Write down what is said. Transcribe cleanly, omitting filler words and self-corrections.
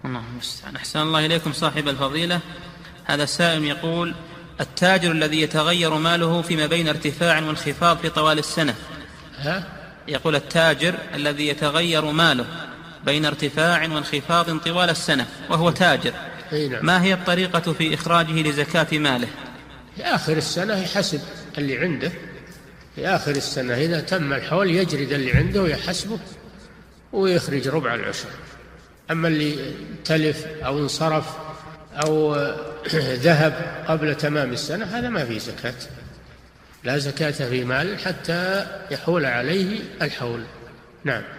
الله المستعان. أحسن الله إليكم صاحب الفضيلة. هذا السائل يقول: التاجر الذي يتغير ماله فيما بين ارتفاع وانخفاض في طوال السنة. يقول: التاجر الذي يتغير ماله بين ارتفاع وانخفاض طوال السنة وهو تاجر، ما هي الطريقة في إخراجه لزكاة ماله؟ في آخر السنة يحسب اللي عنده، في آخر السنة إذا تم الحول يجرد اللي عنده ويحسبه ويخرج ربع العشر. أما اللي تلف أو انصرف أو ذهب قبل تمام السنة هذا ما فيه زكاة، لا زكاة في مال حتى يحول عليه الحول. نعم.